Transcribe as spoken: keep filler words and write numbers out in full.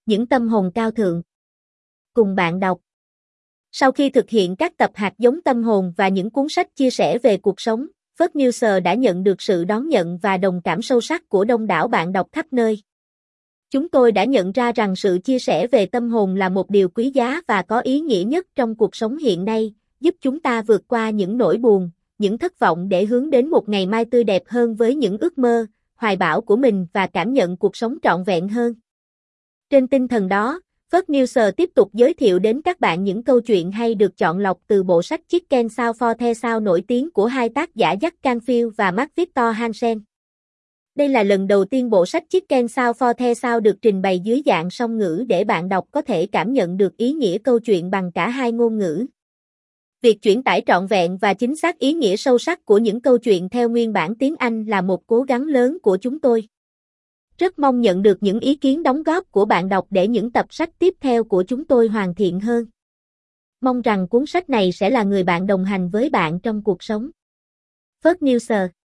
những tâm hồn cao thượng. Cùng bạn đọc. Sau khi thực hiện các tập hạt giống tâm hồn và những cuốn sách chia sẻ về cuộc sống, Phớt Newser đã nhận được sự đón nhận và đồng cảm sâu sắc của đông đảo bạn đọc khắp nơi. Chúng tôi đã nhận ra rằng sự chia sẻ về tâm hồn là một điều quý giá và có ý nghĩa nhất trong cuộc sống hiện nay, giúp chúng ta vượt qua những nỗi buồn, những thất vọng để hướng đến một ngày mai tươi đẹp hơn với những ước mơ, hoài bão của mình và cảm nhận cuộc sống trọn vẹn hơn. Trên tinh thần đó, Phớt Newser tiếp tục giới thiệu đến các bạn những câu chuyện hay được chọn lọc từ bộ sách Chicken Soup for the Soul nổi tiếng của hai tác giả Jack Canfield và Mark Victor Hansen. Đây là lần đầu tiên bộ sách Chicken Soup for the Soul được trình bày dưới dạng song ngữ để bạn đọc có thể cảm nhận được ý nghĩa câu chuyện bằng cả hai ngôn ngữ. Việc chuyển tải trọn vẹn và chính xác ý nghĩa sâu sắc của những câu chuyện theo nguyên bản tiếng Anh là một cố gắng lớn của chúng tôi. Rất mong nhận được những ý kiến đóng góp của bạn đọc để những tập sách tiếp theo của chúng tôi hoàn thiện hơn. Mong rằng cuốn sách này sẽ là người bạn đồng hành với bạn trong cuộc sống. Phớt Newser.